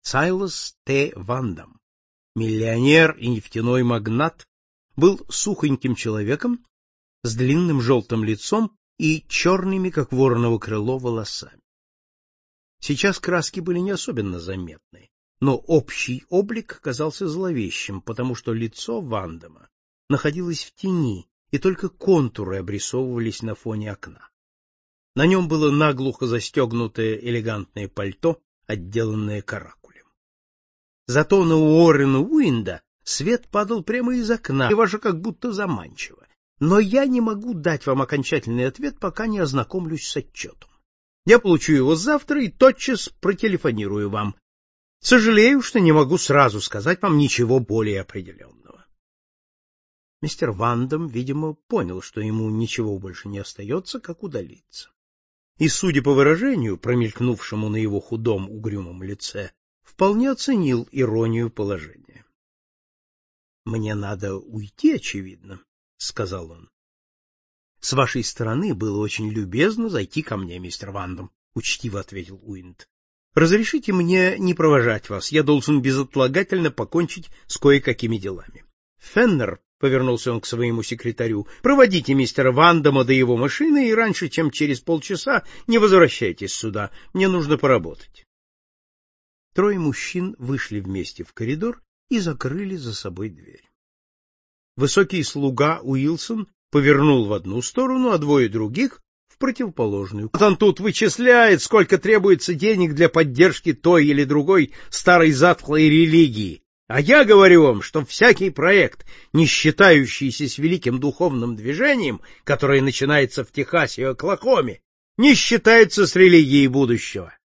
Сайлас Т. Вандам, миллионер и нефтяной магнат, был сухоньким человеком с длинным желтым лицом и черными, как вороново крыло, волосами. Сейчас краски были не особенно заметны, но общий облик казался зловещим, потому что лицо Вандама находилось в тени, и только контуры обрисовывались на фоне окна. На нем было наглухо застегнутое элегантное пальто, отделанное каракулем. Зато на Уоррена Уинда свет падал прямо из окна, и ваше как будто заманчиво. Но я не могу дать вам окончательный ответ, пока не ознакомлюсь с отчетом. Я получу его завтра и тотчас протелефонирую вам. Сожалею, что не могу сразу сказать вам ничего более определенного. Мистер Вандам, видимо, понял, что ему ничего больше не остается, как удалиться. И, судя по выражению, промелькнувшему на его худом угрюмом лице, вполне оценил иронию положения. — Мне надо уйти, очевидно, — сказал он. — С вашей стороны было очень любезно зайти ко мне, мистер Вандам, — учтиво ответил Уинд. — Разрешите мне не провожать вас, я должен безотлагательно покончить с кое-какими делами. Феннер, — повернулся он к своему секретарю, — проводите мистера Вандама до его машины и раньше, чем через полчаса, не возвращайтесь сюда, мне нужно поработать. Трое мужчин вышли вместе в коридор и закрыли за собой дверь. Высокий слуга Уилсон повернул в одну сторону, а двое других — в противоположную. Вот он тут вычисляет, сколько требуется денег для поддержки той или другой старой затхлой религии. А я говорю вам, что всякий проект, не считающийся с великим духовным движением, которое начинается в Техасе и Оклахоме, не считается с религией будущего.